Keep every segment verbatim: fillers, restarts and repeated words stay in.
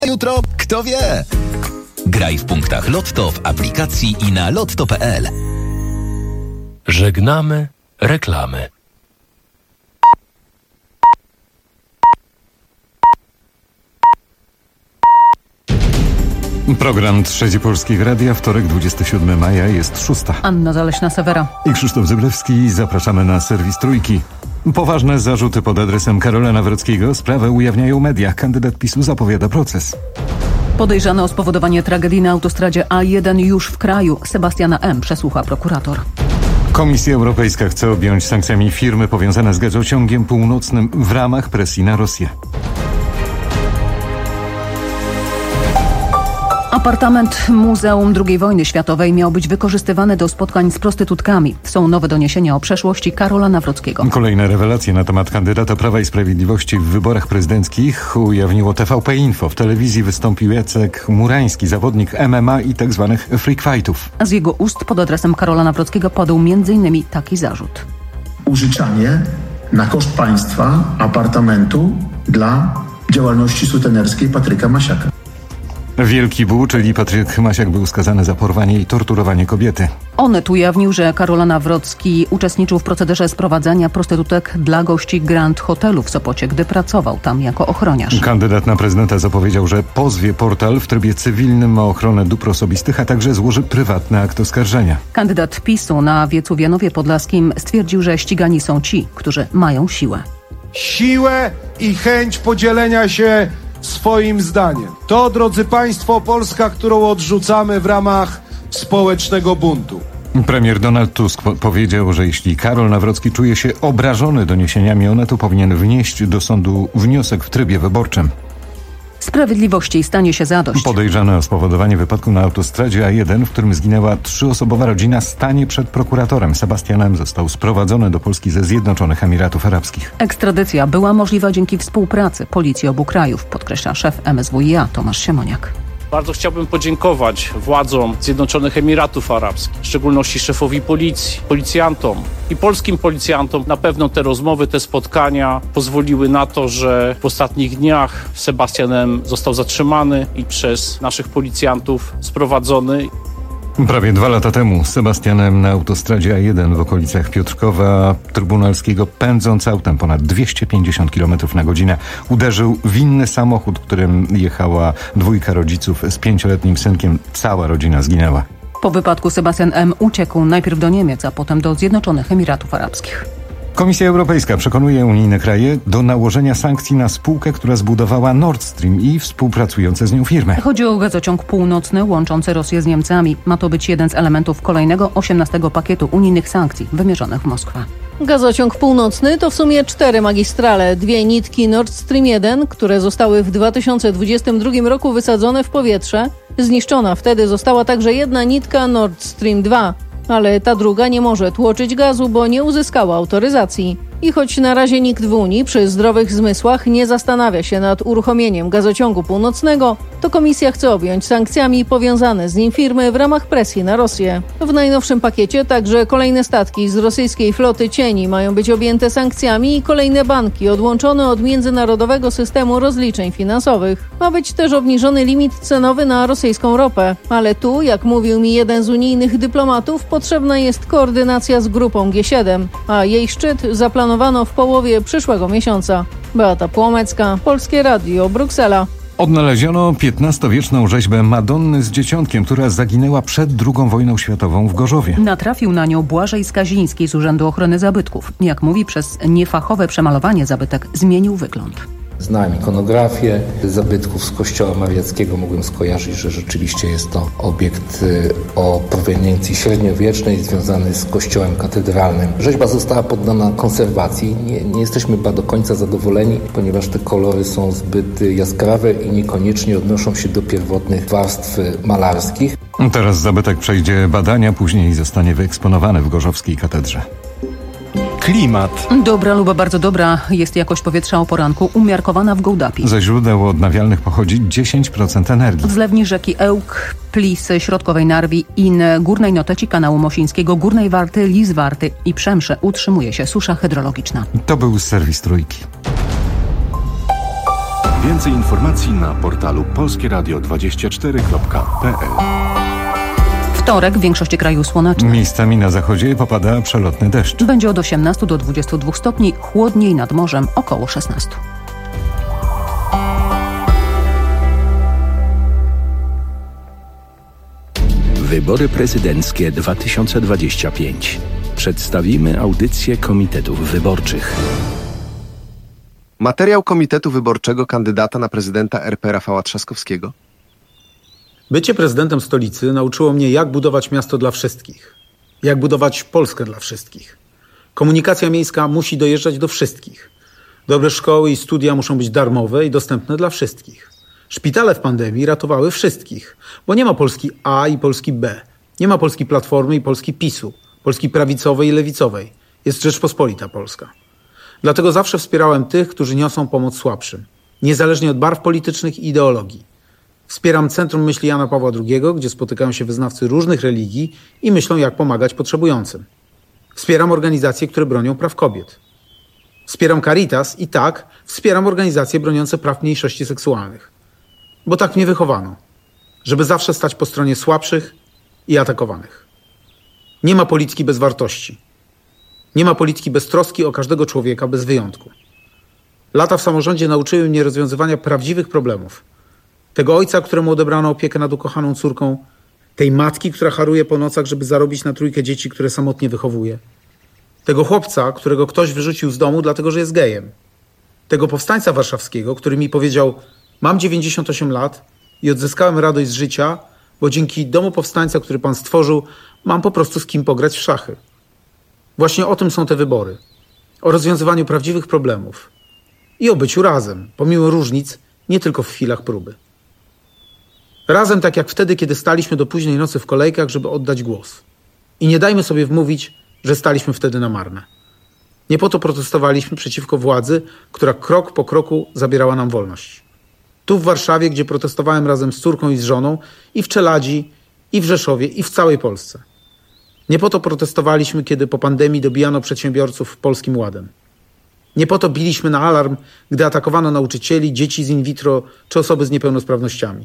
Jutro, kto wie? Graj w punktach Lotto w aplikacji i na lotto kropka p l. Żegnamy reklamy. Program Trzeci Polskiego Radia, wtorek, dwudziestego siódmego maja, jest szósta. Anna Zaleśna-Sewera I Krzysztof Zyblewski. Zapraszamy na serwis Trójki. Poważne zarzuty pod adresem Karola Nawrockiego. Sprawę ujawniają media. Kandydat PiSu zapowiada proces. Podejrzany o spowodowanie tragedii na autostradzie A jeden już w kraju. Sebastiana M. przesłucha prokurator. Komisja Europejska chce objąć sankcjami firmy powiązane z gazociągiem północnym w ramach presji na Rosję. Apartament Muzeum drugiej Wojny Światowej miał być wykorzystywany do spotkań z prostytutkami. Są nowe doniesienia o przeszłości Karola Nawrockiego. Kolejne rewelacje na temat kandydata Prawa i Sprawiedliwości w wyborach prezydenckich ujawniło T V P Info. W telewizji wystąpił Jacek Murański, zawodnik M M A i tak zwanych freak fightów. A z jego ust pod adresem Karola Nawrockiego padł między innymi taki zarzut. Użyczanie na koszt państwa apartamentu dla działalności sutenerskiej Patryka Masiaka. Wielki Bu, czyli Patryk Masiak, był skazany za porwanie i torturowanie kobiety. Onet ujawnił, że Karol Nawrocki uczestniczył w procederze sprowadzania prostytutek dla gości Grand Hotelu w Sopocie, gdy pracował tam jako ochroniarz. Kandydat na prezydenta zapowiedział, że pozwie portal w trybie cywilnym o ochronę dóbr osobistych, a także złoży prywatny akt oskarżenia. Kandydat PiSu na Wiecuwianowie Podlaskim stwierdził, że ścigani są ci, którzy mają siłę. Siłę i chęć podzielenia się swoim zdaniem. To, drodzy Państwo, Polska, którą odrzucamy w ramach społecznego buntu. Premier Donald Tusk po- powiedział, że jeśli Karol Nawrocki czuje się obrażony doniesieniami Onetu, powinien wnieść do sądu wniosek w trybie wyborczym. Sprawiedliwości stanie się zadość. Podejrzany o spowodowanie wypadku na autostradzie A jeden, w którym zginęła trzyosobowa rodzina, stanie przed prokuratorem. Sebastian M. został sprowadzony do Polski ze Zjednoczonych Emiratów Arabskich. Ekstradycja była możliwa dzięki współpracy policji obu krajów, podkreśla szef M S W i A Tomasz Siemoniak. Bardzo chciałbym podziękować władzom Zjednoczonych Emiratów Arabskich, w szczególności szefowi policji, policjantom i polskim policjantom. Na pewno te rozmowy, te spotkania pozwoliły na to, że w ostatnich dniach Sebastian M. został zatrzymany i przez naszych policjantów sprowadzony. Prawie dwa lata temu Sebastianem na autostradzie A jeden w okolicach Piotrkowa Trybunalskiego, pędząc autem ponad dwieście pięćdziesiąt kilometrów na godzinę, uderzył w inny samochód, którym jechała dwójka rodziców z pięcioletnim synkiem. Cała rodzina zginęła. Po wypadku Sebastian M. uciekł najpierw do Niemiec, a potem do Zjednoczonych Emiratów Arabskich. Komisja Europejska przekonuje unijne kraje do nałożenia sankcji na spółkę, która zbudowała Nord Stream i współpracujące z nią firmy. Chodzi o gazociąg północny łączący Rosję z Niemcami. Ma to być jeden z elementów kolejnego osiemnastego pakietu unijnych sankcji wymierzonych w Moskwę. Gazociąg północny to w sumie cztery magistrale, dwie nitki Nord Stream jeden, które zostały w dwa tysiące dwudziestym drugim roku wysadzone w powietrze. Zniszczona wtedy została także jedna nitka Nord Stream dwa. Ale ta druga nie może tłoczyć gazu, bo nie uzyskała autoryzacji. I choć na razie nikt w Unii przy zdrowych zmysłach nie zastanawia się nad uruchomieniem gazociągu północnego, to Komisja chce objąć sankcjami powiązane z nim firmy w ramach presji na Rosję. W najnowszym pakiecie także kolejne statki z rosyjskiej floty cieni mają być objęte sankcjami i kolejne banki odłączone od międzynarodowego systemu rozliczeń finansowych. Ma być też obniżony limit cenowy na rosyjską ropę. Ale tu, jak mówił mi jeden z unijnych dyplomatów, potrzebna jest koordynacja z grupą G siedem, a jej szczyt zaplanowano w połowie przyszłego miesiąca. Beata Płomecka, Polskie Radio, Bruksela. Odnaleziono piętnastowieczną rzeźbę Madonny z dzieciątkiem, która zaginęła przed drugą wojną światową w Gorzowie. Natrafił na nią Błażej Skaziński z Urzędu Ochrony Zabytków. Jak mówi, przez niefachowe przemalowanie zabytek zmienił wygląd. Znałem ikonografię zabytków z kościoła mariackiego. Mogłem skojarzyć, że rzeczywiście jest to obiekt o proweniencji średniowiecznej związany z kościołem katedralnym. Rzeźba została poddana konserwacji. Nie, nie jesteśmy chyba do końca zadowoleni, ponieważ te kolory są zbyt jaskrawe i niekoniecznie odnoszą się do pierwotnych warstw malarskich. Teraz zabytek przejdzie badania, później zostanie wyeksponowany w gorzowskiej katedrze. Klimat. Dobra lub bardzo dobra jest jakość powietrza o poranku, umiarkowana w Gołdapi. Ze źródeł odnawialnych pochodzi dziesięć procent energii. W zlewni rzeki Ełk, Plisy, Środkowej Narwi, In, Górnej Noteci, Kanału Mosińskiego, Górnej Warty, Lizwarty i Przemsze utrzymuje się susza hydrologiczna. To był serwis Trójki. Więcej informacji na portalu polskie radio dwadzieścia cztery kropka p l. Wtorek w większości kraju słoneczny. Miejscami na zachodzie popada przelotny deszcz. Będzie od osiemnastu do dwudziestu dwóch stopni, chłodniej nad morzem około szesnastu. Wybory prezydenckie dwa tysiące dwadzieścia pięć. Przedstawimy audycję komitetów wyborczych. Materiał Komitetu Wyborczego kandydata na prezydenta R P Rafała Trzaskowskiego. Bycie prezydentem stolicy nauczyło mnie, jak budować miasto dla wszystkich. Jak budować Polskę dla wszystkich. Komunikacja miejska musi dojeżdżać do wszystkich. Dobre szkoły i studia muszą być darmowe i dostępne dla wszystkich. Szpitale w pandemii ratowały wszystkich, bo nie ma Polski A i Polski B. Nie ma Polski Platformy i Polski PiSu, Polski prawicowej i lewicowej. Jest Rzeczpospolita Polska. Dlatego zawsze wspierałem tych, którzy niosą pomoc słabszym, niezależnie od barw politycznych i ideologii. Wspieram Centrum Myśli Jana Pawła drugiego, gdzie spotykają się wyznawcy różnych religii i myślą, jak pomagać potrzebującym. Wspieram organizacje, które bronią praw kobiet. Wspieram Caritas i tak, wspieram organizacje broniące praw mniejszości seksualnych. Bo tak mnie wychowano, żeby zawsze stać po stronie słabszych i atakowanych. Nie ma polityki bez wartości. Nie ma polityki bez troski o każdego człowieka bez wyjątku. Lata w samorządzie nauczyły mnie rozwiązywania prawdziwych problemów. Tego ojca, któremu odebrano opiekę nad ukochaną córką, tej matki, która haruje po nocach, żeby zarobić na trójkę dzieci, które samotnie wychowuje. Tego chłopca, którego ktoś wyrzucił z domu, dlatego że jest gejem. Tego powstańca warszawskiego, który mi powiedział: mam dziewięćdziesiąt osiem lat i odzyskałem radość z życia, bo dzięki domu powstańca, który pan stworzył, mam po prostu z kim pograć w szachy. Właśnie o tym są te wybory. O rozwiązywaniu prawdziwych problemów. I o byciu razem, pomimo różnic, nie tylko w chwilach próby. Razem tak jak wtedy, kiedy staliśmy do późnej nocy w kolejkach, żeby oddać głos. I nie dajmy sobie wmówić, że staliśmy wtedy na marne. Nie po to protestowaliśmy przeciwko władzy, która krok po kroku zabierała nam wolność. Tu w Warszawie, gdzie protestowałem razem z córką i z żoną, i w Czeladzi, i w Rzeszowie, i w całej Polsce. Nie po to protestowaliśmy, kiedy po pandemii dobijano przedsiębiorców Polskim Ładem. Nie po to biliśmy na alarm, gdy atakowano nauczycieli, dzieci z in vitro czy osoby z niepełnosprawnościami.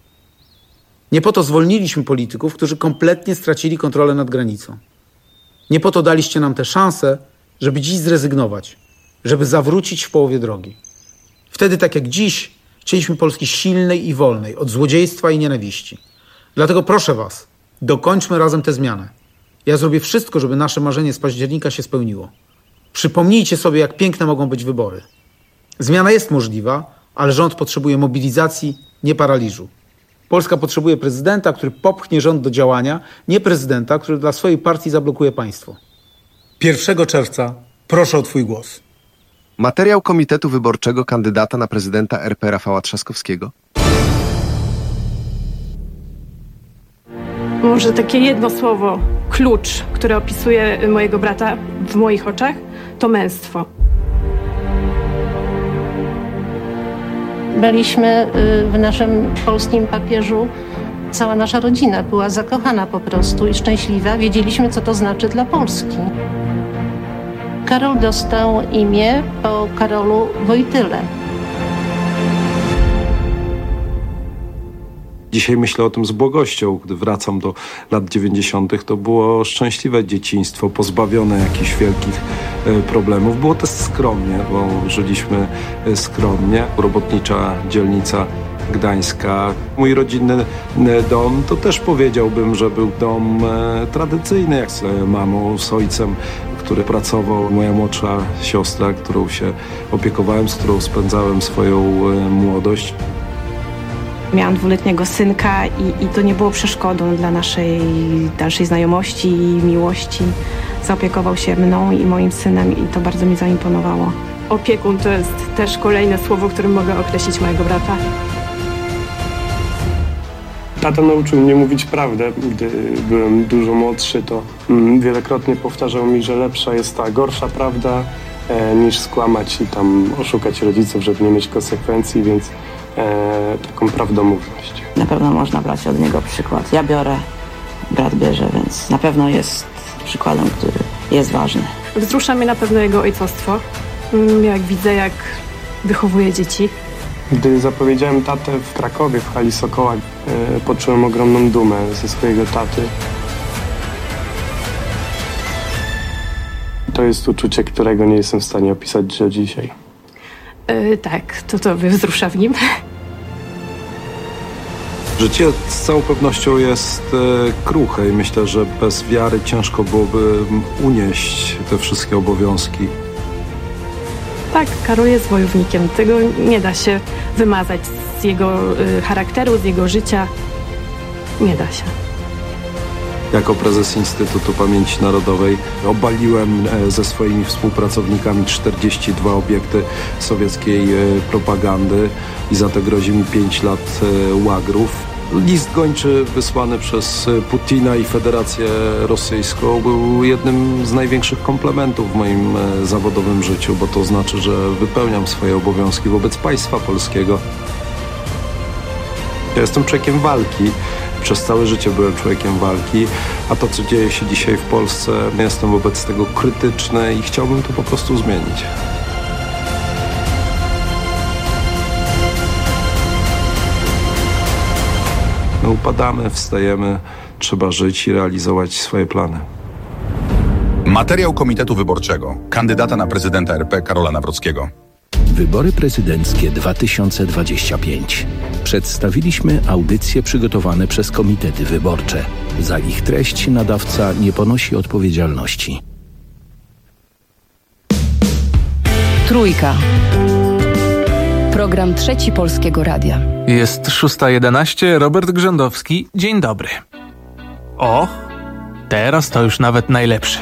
Nie po to zwolniliśmy polityków, którzy kompletnie stracili kontrolę nad granicą. Nie po to daliście nam tę szansę, żeby dziś zrezygnować, żeby zawrócić w połowie drogi. Wtedy, tak jak dziś, chcieliśmy Polski silnej i wolnej, od złodziejstwa i nienawiści. Dlatego proszę was, dokończmy razem tę zmianę. Ja zrobię wszystko, żeby nasze marzenie z października się spełniło. Przypomnijcie sobie, jak piękne mogą być wybory. Zmiana jest możliwa, ale rząd potrzebuje mobilizacji, nie paraliżu. Polska potrzebuje prezydenta, który popchnie rząd do działania, nie prezydenta, który dla swojej partii zablokuje państwo. pierwszego czerwca proszę o twój głos. Materiał Komitetu Wyborczego kandydata na prezydenta R P Rafała Trzaskowskiego. Może takie jedno słowo, klucz, które opisuje mojego brata w moich oczach, to męstwo. Byliśmy w naszym polskim papieżu, cała nasza rodzina była zakochana po prostu i szczęśliwa. Wiedzieliśmy, co to znaczy dla Polski. Karol dostał imię po Karolu Wojtyle. Dzisiaj myślę o tym z błogością. Gdy wracam do lat dziewięćdziesiątych, to było szczęśliwe dzieciństwo, pozbawione jakichś wielkich problemów. Było też skromnie, bo żyliśmy skromnie. Robotnicza dzielnica gdańska. Mój rodzinny dom to też powiedziałbym, że był dom tradycyjny, jak z mamą, z ojcem, który pracował. Moja młodsza siostra, którą się opiekowałem, z którą spędzałem swoją młodość. Miałam dwuletniego synka i, i to nie było przeszkodą dla naszej dalszej znajomości i miłości. Zaopiekował się mną i moim synem i to bardzo mi zaimponowało. Opiekun to jest też kolejne słowo, którym mogę określić mojego brata. Tata nauczył mnie mówić prawdę. Gdy byłem dużo młodszy, to mm, wielokrotnie powtarzał mi, że lepsza jest ta gorsza prawda e, niż skłamać i tam oszukać rodziców, żeby nie mieć konsekwencji, więc e, taką prawdomówność. Na pewno można brać od niego przykład. Ja biorę, brat bierze, więc na pewno jest przykładem, który jest ważny. Wzrusza mnie na pewno jego ojcostwo. Jak widzę, jak wychowuje dzieci. Gdy zapowiedziałem tatę w Krakowie, w hali Sokoła, e, poczułem ogromną dumę ze swojego taty. To jest uczucie, którego nie jestem w stanie opisać do dzisiaj. Yy, tak, to to wzrusza w nim. Życie z całą pewnością jest e, kruche i myślę, że bez wiary ciężko byłoby unieść te wszystkie obowiązki. Tak, Karol jest wojownikiem. Tego nie da się wymazać z jego y, charakteru, z jego życia. Nie da się. Jako prezes Instytutu Pamięci Narodowej obaliłem ze swoimi współpracownikami czterdzieści dwa obiekty sowieckiej propagandy i za to grozi mi pięć lat łagrów. List gończy wysłany przez Putina i Federację Rosyjską był jednym z największych komplementów w moim zawodowym życiu, bo to znaczy, że wypełniam swoje obowiązki wobec państwa polskiego. Ja jestem człowiekiem walki. Przez całe życie byłem człowiekiem walki, a to, co dzieje się dzisiaj w Polsce, jestem wobec tego krytyczny i chciałbym to po prostu zmienić. My upadamy, wstajemy, trzeba żyć i realizować swoje plany. Materiał Komitetu Wyborczego kandydata na prezydenta R P Karola Nawrockiego. Wybory prezydenckie dwa tysiące dwadzieścia pięć. Przedstawiliśmy audycje przygotowane przez komitety wyborcze. Za ich treść nadawca nie ponosi odpowiedzialności. Trójka. Program Trzeci Polskiego Radia. Jest szósta jedenaście, Robert Grzędowski. Dzień dobry. O, teraz to już nawet najlepszy.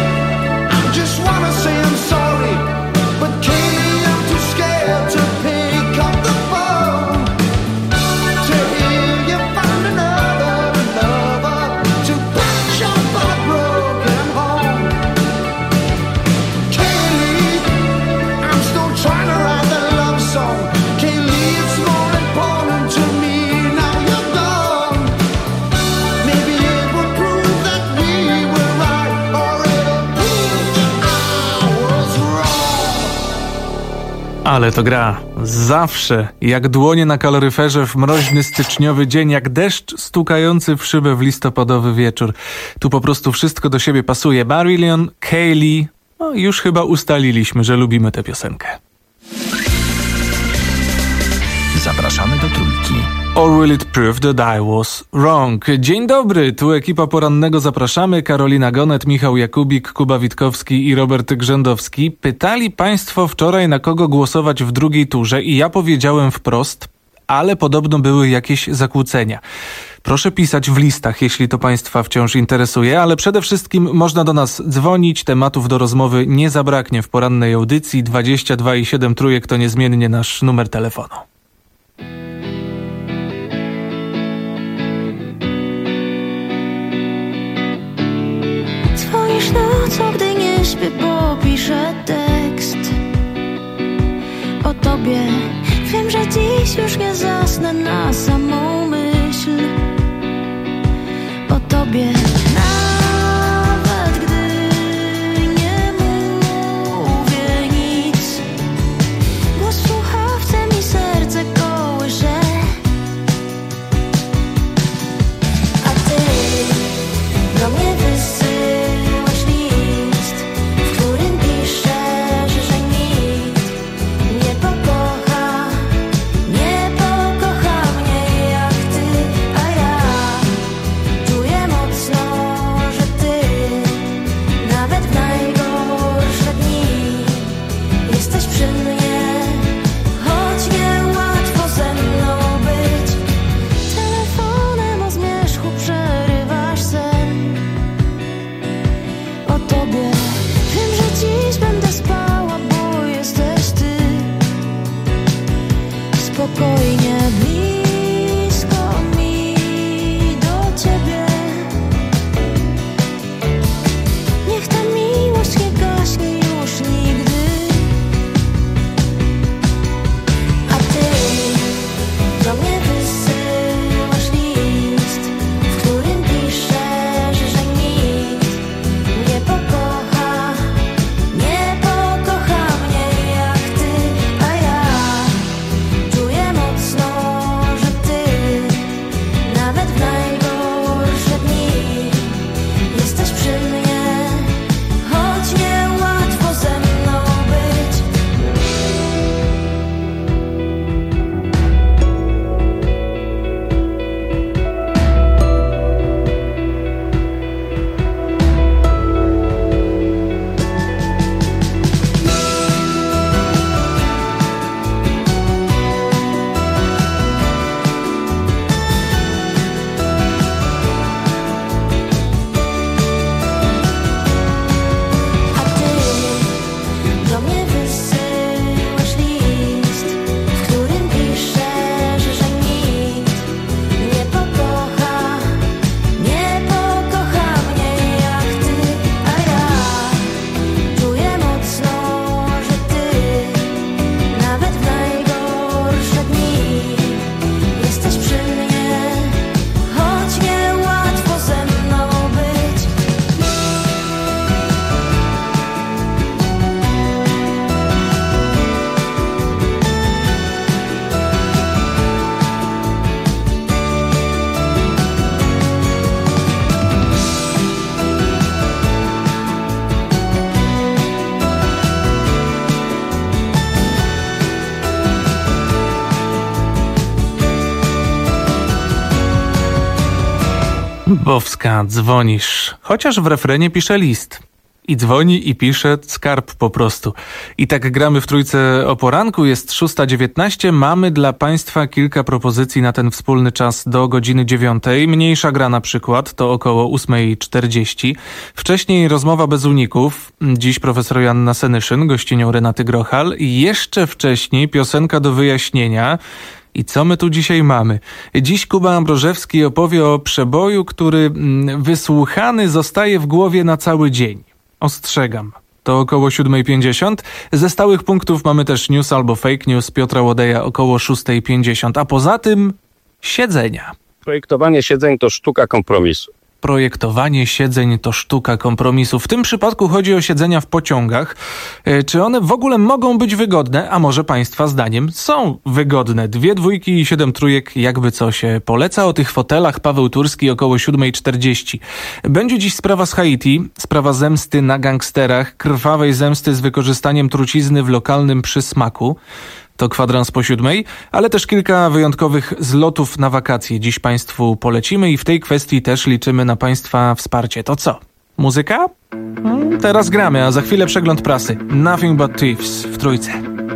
Just wanna say I'm sorry, but Katie, I'm too scared to pay. Ale to gra. Zawsze. Jak dłonie na kaloryferze w mroźny styczniowy dzień, jak deszcz stukający w szybę w listopadowy wieczór. Tu po prostu wszystko do siebie pasuje. Marillion, Kaylee. No już chyba ustaliliśmy, że lubimy tę piosenkę. Zapraszamy do Trójki. Or will it prove that I was wrong? Dzień dobry, tu ekipa porannego Zapraszamy. Karolina Gonet, Michał Jakubik, Kuba Witkowski i Robert Grzędowski. Pytali państwo wczoraj, na kogo głosować w drugiej turze i ja powiedziałem wprost, ale podobno były jakieś zakłócenia. Proszę pisać w listach, jeśli to państwa wciąż interesuje, ale przede wszystkim można do nas dzwonić. Tematów do rozmowy nie zabraknie w porannej audycji. dwadzieścia dwa i siedem trójek to niezmiennie nasz numer telefonu. Dzwonisz nocą, gdy nie śpię, popiszę tekst o tobie. Wiem, że dziś już nie zasnę na samą myśl o tobie. Nawet gdy nie mówię nic, głos w słuchawce mi serce kołysze. A ty do mnie wysyłasz list, w którym piszesz, że nikt nie pokocha, nie pokocha mnie jak ty, a ja czuję mocno, że ty nawet w najgorsze dni jesteś przy mnie, choć niełatwo ze mną być. Telefonem o zmierzchu przerywasz sen o tobie. Wiem, że dziś będę spała, bo jesteś ty. Spokojnie blisko mi do ciebie. Niech ta miłość nie gaśnie już nigdy. A ty do mnie wysyłasz list, w którym piszesz, że nikt nie pokocha, nie pokocha mnie jak ty, a ja czuję mocno, że ty nawet w najgorsze dni jesteś przy mnie, choć niełatwo ze mną być. A ty do mnie wysyłasz list, w którym piszesz, że nikt nie pokocha, nie pokocha mnie jak ty, a ja czuję mocno, że ty nawet w najgorsze dni jesteś przy mnie, choć niełatwo ze mną być. Bowska, dzwonisz. Chociaż w refrenie pisze list. I dzwoni i pisze skarb po prostu. I tak gramy w Trójce o poranku. Jest szósta dziewiętnaście. Mamy dla państwa kilka propozycji na ten wspólny czas do godziny dziewiątej. Mniejsza gra na przykład to około ósmej czterdzieści. Wcześniej rozmowa bez uników. Dziś profesor Joanna Senyszyn, gościnią Renaty Grochal. I jeszcze wcześniej piosenka do wyjaśnienia. I co my tu dzisiaj mamy? Dziś Kuba Ambrożewski opowie o przeboju, który mm, wysłuchany zostaje w głowie na cały dzień. Ostrzegam. To około siódmej pięćdziesiąt. Ze stałych punktów mamy też news albo fake news Piotra Łodeja około szóstej pięćdziesiąt. A poza tym siedzenia. Projektowanie siedzeń to sztuka kompromisu. projektowanie siedzeń to sztuka kompromisu. W tym przypadku chodzi o siedzenia w pociągach. Czy one w ogóle mogą być wygodne? A może państwa zdaniem są wygodne? Dwie dwójki i siedem trójek, jakby co się poleca. O tych fotelach Paweł Turski około siódma czterdzieści. Będzie dziś sprawa z Haiti, sprawa zemsty na gangsterach, krwawej zemsty z wykorzystaniem trucizny w lokalnym przysmaku. To kwadrans po siódmej, ale też kilka wyjątkowych zlotów na wakacje dziś państwu polecimy i w tej kwestii też liczymy na państwa wsparcie. To co? Muzyka? Hmm, teraz gramy, a za chwilę przegląd prasy. Nothing but Thieves w Trójce.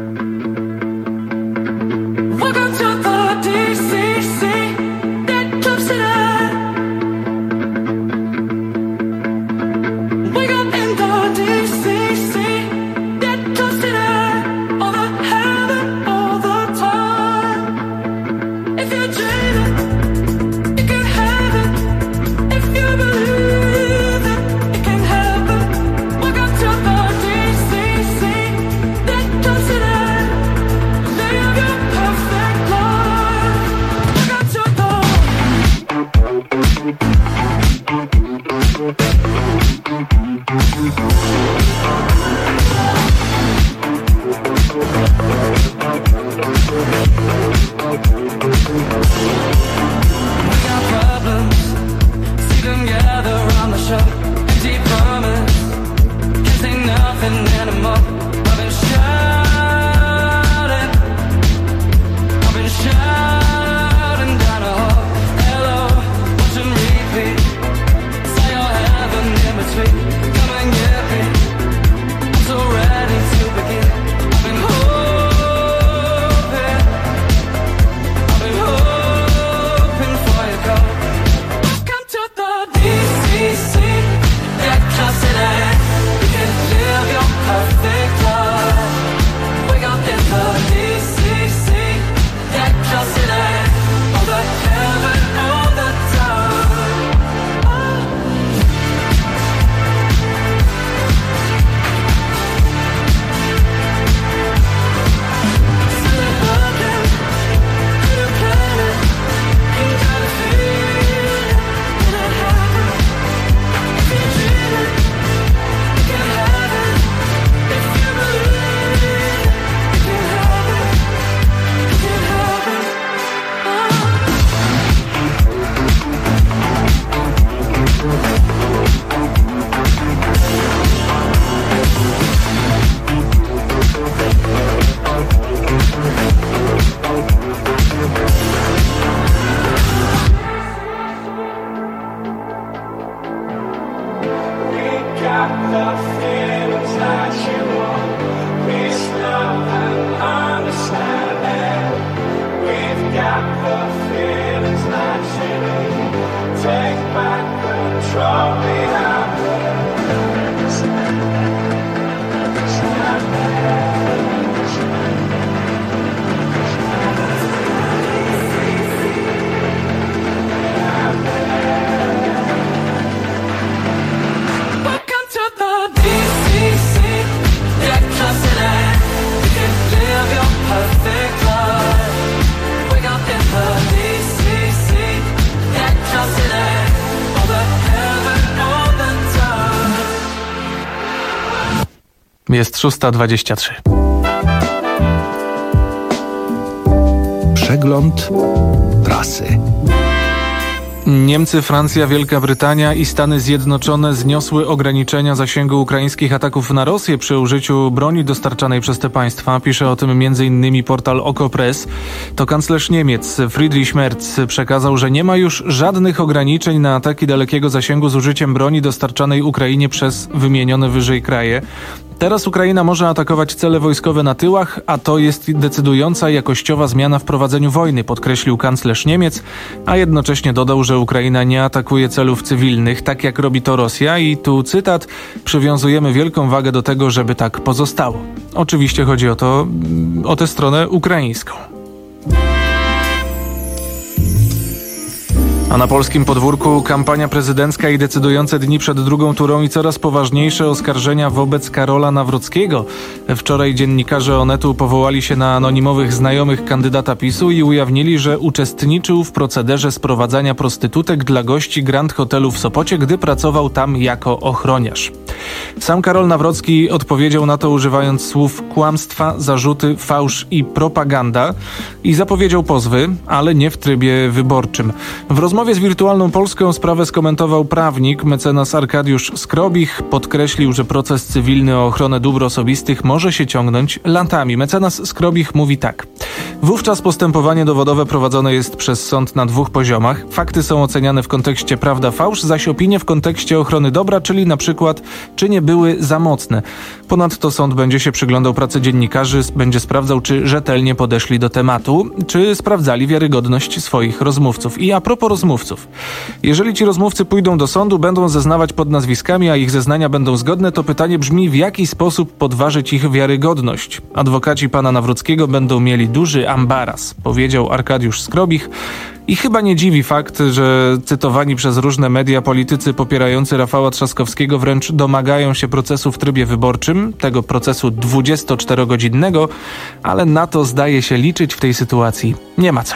Jest szósta dwadzieścia trzy. Przegląd prasy. Niemcy, Francja, Wielka Brytania i Stany Zjednoczone zniosły ograniczenia zasięgu ukraińskich ataków na Rosję przy użyciu broni dostarczanej przez te państwa. Pisze o tym między innymi portal Okopress. To kanclerz Niemiec Friedrich Merz przekazał, że nie ma już żadnych ograniczeń na ataki dalekiego zasięgu z użyciem broni dostarczanej Ukrainie przez wymienione wyżej kraje. Teraz Ukraina może atakować cele wojskowe na tyłach, a to jest decydująca jakościowa zmiana w prowadzeniu wojny, podkreślił kanclerz Niemiec, a jednocześnie dodał, że Ukraina nie atakuje celów cywilnych, tak jak robi to Rosja i tu cytat, przywiązujemy wielką wagę do tego, żeby tak pozostało. Oczywiście chodzi o to, o tę stronę ukraińską. A na polskim podwórku kampania prezydencka i decydujące dni przed drugą turą i coraz poważniejsze oskarżenia wobec Karola Nawrockiego. Wczoraj dziennikarze Onetu powołali się na anonimowych znajomych kandydata PiSu i ujawnili, że uczestniczył w procederze sprowadzania prostytutek dla gości Grand Hotelu w Sopocie, gdy pracował tam jako ochroniarz. Sam Karol Nawrocki odpowiedział na to używając słów kłamstwa, zarzuty, fałsz i propaganda i zapowiedział pozwy, ale nie w trybie wyborczym. W rozmowie z Wirtualną Polską sprawę skomentował prawnik mecenas Arkadiusz Skrobich. Podkreślił, że proces cywilny o ochronę dóbr osobistych może się ciągnąć latami. Mecenas Skrobich mówi tak. Wówczas postępowanie dowodowe prowadzone jest przez sąd na dwóch poziomach. Fakty są oceniane w kontekście prawda-fałsz, zaś opinie w kontekście ochrony dobra, czyli na przykład czy nie były za mocne. Ponadto sąd będzie się przyglądał pracy dziennikarzy, będzie sprawdzał, czy rzetelnie podeszli do tematu, czy sprawdzali wiarygodność swoich rozmówców. I a propos rozmówców. Jeżeli ci rozmówcy pójdą do sądu, będą zeznawać pod nazwiskami, a ich zeznania będą zgodne, to pytanie brzmi, w jaki sposób podważyć ich wiarygodność. Adwokaci pana Nawrockiego będą mieli duży ambaras, powiedział Arkadiusz Skrobich. I chyba nie dziwi fakt, że cytowani przez różne media politycy popierający Rafała Trzaskowskiego wręcz domagają się procesu w trybie wyborczym, tego procesu dwudziestoczterogodzinnego, ale na to zdaje się liczyć w tej sytuacji nie ma co.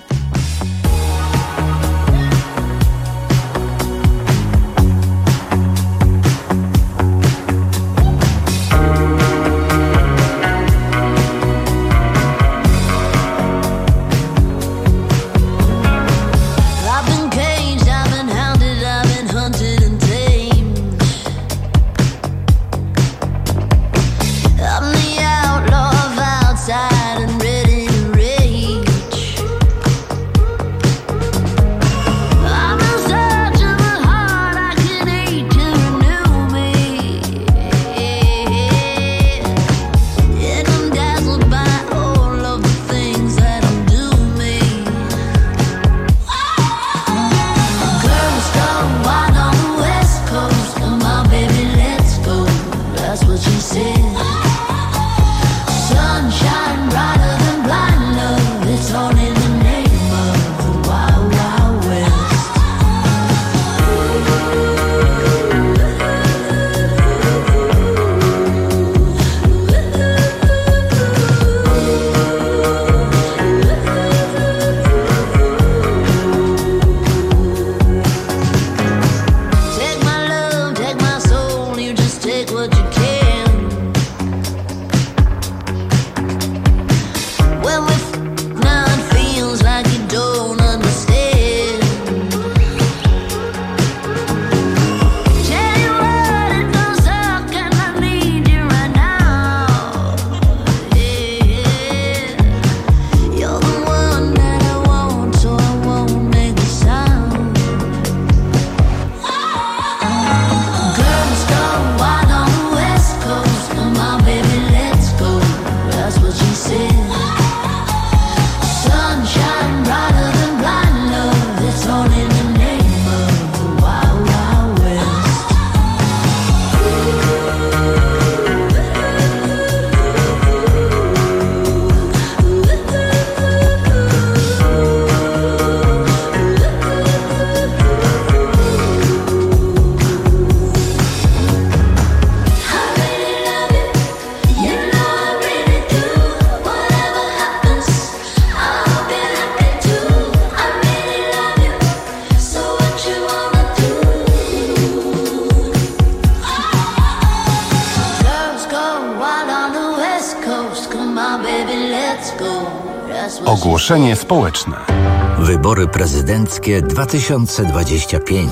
Ogłoszenie społeczne. Wybory prezydenckie dwa tysiące dwadzieścia pięć.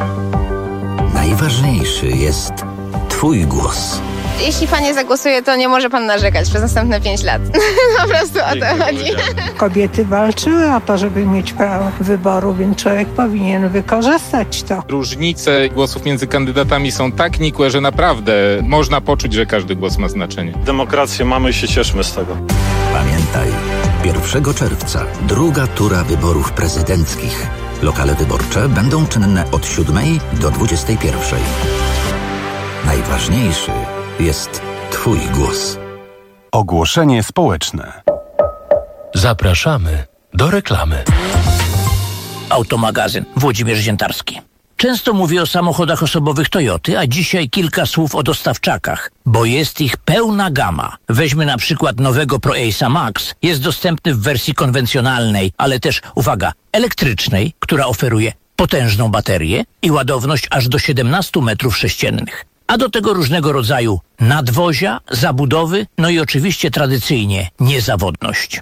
Najważniejszy jest Twój głos. Jeśli pan nie zagłosuje, to nie może pan narzekać przez następne pięć lat. Po prostu o to chodzi. Kobiety walczyły o to, żeby mieć prawo wyboru, więc człowiek powinien wykorzystać to. Różnice głosów między kandydatami są tak nikłe, że naprawdę można poczuć, że każdy głos ma znaczenie. Demokrację mamy i się cieszmy z tego. Pamiętaj, pierwszego czerwca druga tura wyborów prezydenckich. Lokale wyborcze będą czynne od siódmej do dwudziestej pierwszej. Najważniejszy jest Twój głos. Ogłoszenie społeczne. Zapraszamy do reklamy. Automagazyn, Włodzimierz Ziętarski. Często mówię o samochodach osobowych Toyoty, a dzisiaj kilka słów o dostawczakach, bo jest ich pełna gama. Weźmy na przykład nowego ProAce'a Max. Jest dostępny w wersji konwencjonalnej, ale też, uwaga, elektrycznej, która oferuje potężną baterię i ładowność aż do siedemnaście metrów sześciennych. A do tego różnego rodzaju nadwozia, zabudowy, no i oczywiście tradycyjnie niezawodność.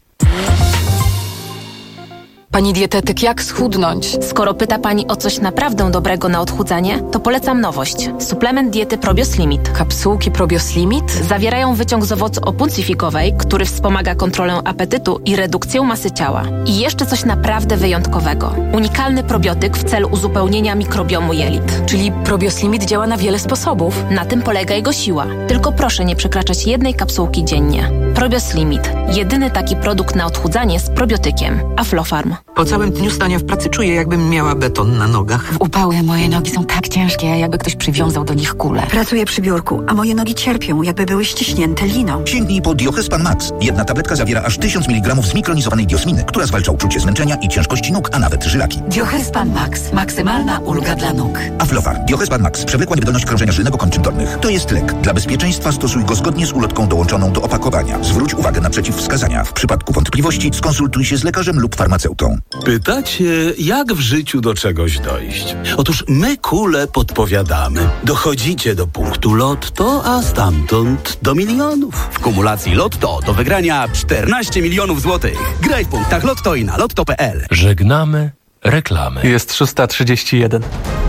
Pani dietetyk, jak schudnąć? Skoro pyta Pani o coś naprawdę dobrego na odchudzanie, to polecam nowość. Suplement diety Probios Limit. Kapsułki Probios Limit? Zawierają wyciąg z owocu opuncyfikowej, który wspomaga kontrolę apetytu i redukcję masy ciała. I jeszcze coś naprawdę wyjątkowego. Unikalny probiotyk w celu uzupełnienia mikrobiomu jelit. Czyli Probios Limit działa na wiele sposobów. Na tym polega jego siła. Tylko proszę nie przekraczać jednej kapsułki dziennie. Probios Limit. Jedyny taki produkt na odchudzanie z probiotykiem. Aflofarm. Po całym dniu stania w pracy czuję, jakbym miała beton na nogach. W upały moje nogi są tak ciężkie, jakby ktoś przywiązał do nich kulę. Pracuję przy biurku, a moje nogi cierpią, jakby były ściśnięte liną. Sięgnij po Diohespan Max. Jedna tabletka zawiera aż tysiąc miligramów zmikronizowanej diosminy, która zwalcza uczucie zmęczenia i ciężkości nóg, a nawet żylaki. Diohespan Max. Maksymalna ulga dla nóg. Aflofar. Diohespan Max. Przewlekła niewydolność krążenia żylnego kończyn dolnych. To jest lek. Dla bezpieczeństwa stosuj go zgodnie z ulotką dołączoną do opakowania. Zwróć uwagę na przeciwwskazania. W przypadku wątpliwości skonsultuj się z lekarzem lub farmaceutą. Pytacie, jak w życiu do czegoś dojść? Otóż my kule podpowiadamy. Dochodzicie do punktu Lotto, a stamtąd do milionów. W kumulacji Lotto do wygrania czternaście milionów złotych. Graj w punktach Lotto i na lotto kropka p l. Żegnamy reklamy. Jest szósta trzydzieści jeden.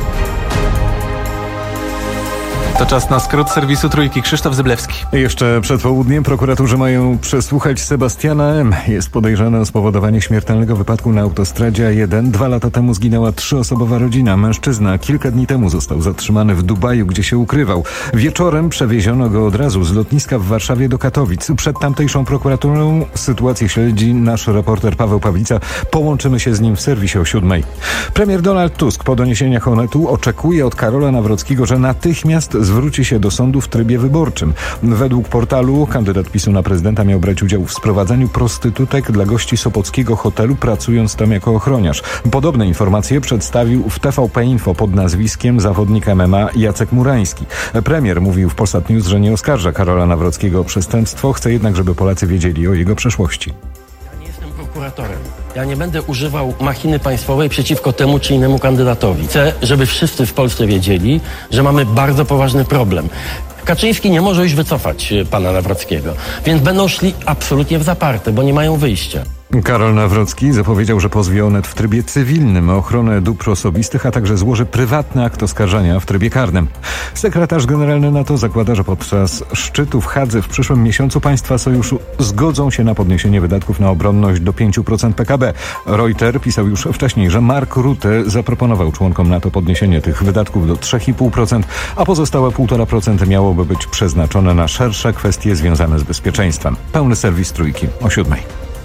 To czas na skrót serwisu Trójki. Krzysztof Zyblewski. Jeszcze przed południem prokuratorzy mają przesłuchać Sebastiana M. Jest podejrzany o spowodowanie śmiertelnego wypadku na autostradzie A jeden. Dwa lata temu zginęła trzyosobowa rodzina. Mężczyzna kilka dni temu został zatrzymany w Dubaju, gdzie się ukrywał. Wieczorem przewieziono go od razu z lotniska w Warszawie do Katowic. Przed tamtejszą prokuraturą sytuację śledzi nasz reporter Paweł Pawlica. Połączymy się z nim w serwisie o siódmej. Premier Donald Tusk po doniesieniach Onetu oczekuje od Karola Nawrockiego, że natychmiast zwróci się do sądu w trybie wyborczym. Według portalu kandydat PiSu na prezydenta miał brać udział w sprowadzaniu prostytutek dla gości sopockiego hotelu, pracując tam jako ochroniarz. Podobne informacje przedstawił w T V P Info pod nazwiskiem zawodnik M M A Jacek Murański. Premier mówił w Polsat News, że nie oskarża Karola Nawrockiego o przestępstwo, chce jednak, żeby Polacy wiedzieli o jego przeszłości. Ja nie jestem prokuratorem. Ja nie będę używał machiny państwowej przeciwko temu czy innemu kandydatowi. Chcę, żeby wszyscy w Polsce wiedzieli, że mamy bardzo poważny problem. Kaczyński nie może już wycofać pana Nawrockiego, więc będą szli absolutnie w zaparte, bo nie mają wyjścia. Karol Nawrocki zapowiedział, że pozwie Onet w trybie cywilnym o ochronę dóbr osobistych, a także złoży prywatny akt oskarżenia w trybie karnym. Sekretarz generalny NATO zakłada, że podczas szczytu w Hadze w przyszłym miesiącu państwa sojuszu zgodzą się na podniesienie wydatków na obronność do pięć procent P K B. Reuters pisał już wcześniej, że Mark Rutte zaproponował członkom NATO podniesienie tych wydatków do trzy i pół procent, a pozostałe półtora procent miałoby być przeznaczone na szersze kwestie związane z bezpieczeństwem. Pełny serwis Trójki o siódmej.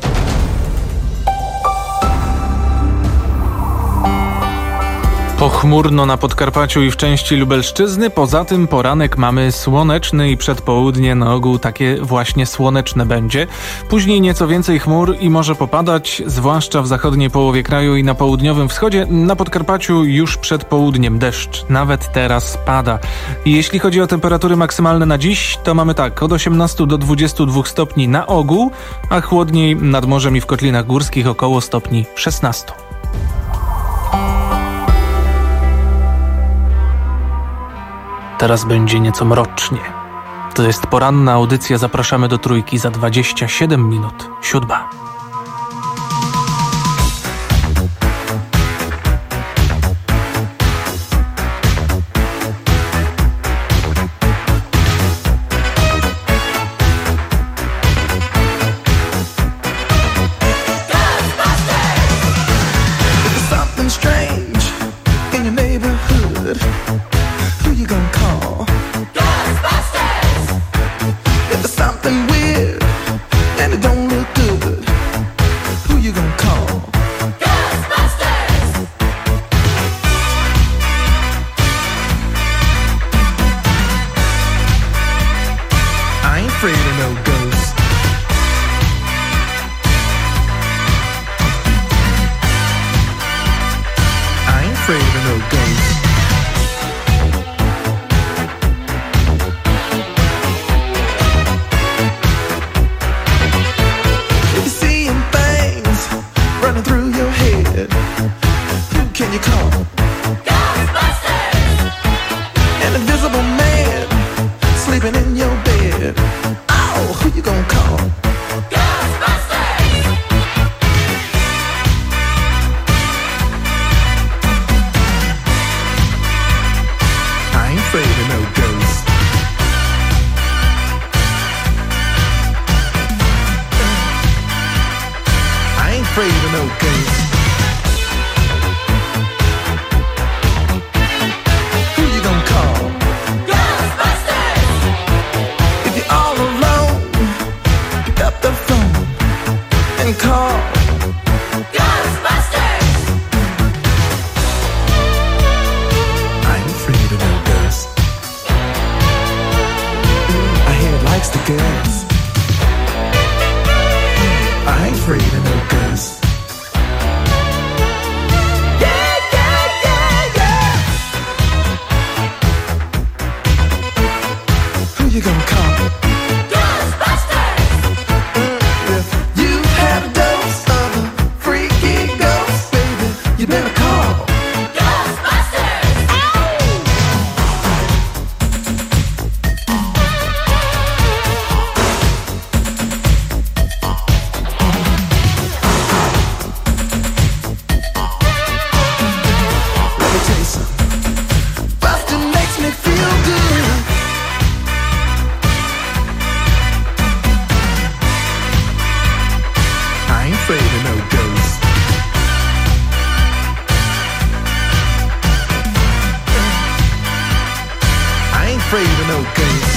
Pochmurno na Podkarpaciu i w części Lubelszczyzny, poza tym poranek mamy słoneczny i przedpołudnie na ogół takie właśnie słoneczne będzie. Później nieco więcej chmur i może popadać, zwłaszcza w zachodniej połowie kraju i na południowym wschodzie. Na Podkarpaciu już przed południem deszcz, nawet teraz pada. I jeśli chodzi o temperatury maksymalne na dziś, to mamy tak, od osiemnastu do dwudziestu dwóch stopni na ogół, a chłodniej nad morzem i w kotlinach górskich około stopni szesnastu. Teraz będzie nieco mrocznie. To jest poranna audycja. Zapraszamy do Trójki za dwadzieścia siedem minut. Siódma. Something weird and it don't look good. can you call? Ghostbusters! An invisible man sleeping in your bed. Oh, who you gonna call? Ghostbusters! I ain't afraid of no ghosts. I ain't afraid of no ghosts. Who you gonna call? Ghostbusters! If you're all alone, pick up the phone and call Ghostbusters! I ain't afraid of no ghosts. I hear it likes the girls. I ain't afraid of no ghosts. Yeah, yeah, yeah, yeah. Who you gonna call? Ghostbusters! If you had a dose of a freaky ghost, baby, you better call Ghostbusters! Let me tell you something. Bustin' makes me feel good. I ain't afraid of no ghosts. I ain't afraid of no ghosts.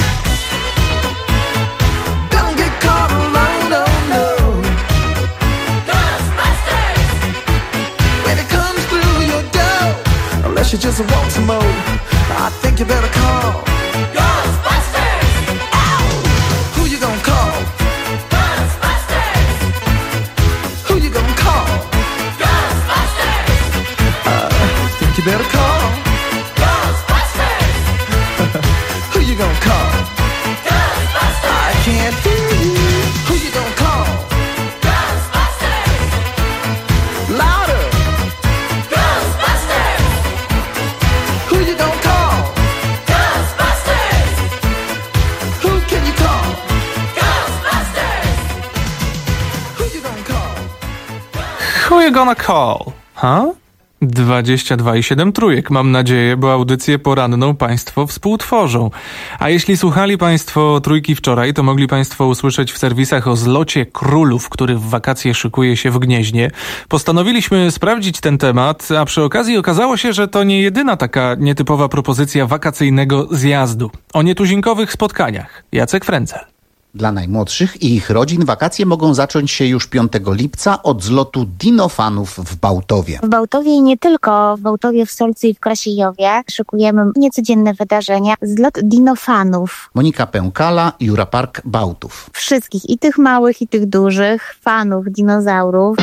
Don't get caught alone, no, no. Ghostbusters! When it comes through your door, unless you just want some more, I think you better call Ghostbusters! Ow! Who you gonna call? Ghostbusters! Who you gonna call? Ghostbusters! Uh, think you better call Ghostbusters! Who you gonna call? Ghostbusters! I can't hear you. Who you gonna call? Ghostbusters! Louder! Ghostbusters! Who you gonna call? Ghostbusters! Who can you call? Ghostbusters! Who you gonna call? Who you gonna call? Ha? dwadzieścia dwa i siedem trójek, mam nadzieję, bo audycję poranną Państwo współtworzą. A jeśli słuchali Państwo Trójki wczoraj, to mogli Państwo usłyszeć w serwisach o zlocie królów, który w wakacje szykuje się w Gnieźnie. Postanowiliśmy sprawdzić ten temat, a przy okazji okazało się, że to nie jedyna taka nietypowa propozycja wakacyjnego zjazdu. O nietuzinkowych spotkaniach. Jacek Fręcel. Dla najmłodszych i ich rodzin wakacje mogą zacząć się już piątego lipca od zlotu dinofanów w Bałtowie. W Bałtowie i nie tylko, w Bałtowie, w Solcu i w Krasiejowie szykujemy niecodzienne wydarzenia. Zlot dinofanów. Monika Pękala, Jura Park, Bałtów. Wszystkich, i tych małych, i tych dużych, fanów dinozaurów.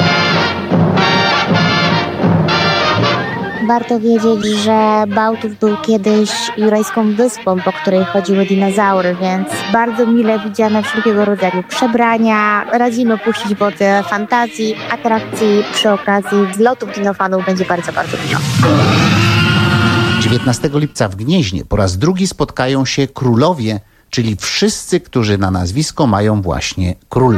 Warto wiedzieć, że Bałtów był kiedyś jurajską wyspą, po której chodziły dinozaury, więc bardzo mile widziane wszelkiego rodzaju przebrania. Radzimy puścić wodę fantazji, atrakcji. Przy okazji zlotów dinofanów będzie bardzo, bardzo miło. dziewiętnastego lipca w Gnieźnie po raz drugi spotkają się królowie, czyli wszyscy, którzy na nazwisko mają właśnie król.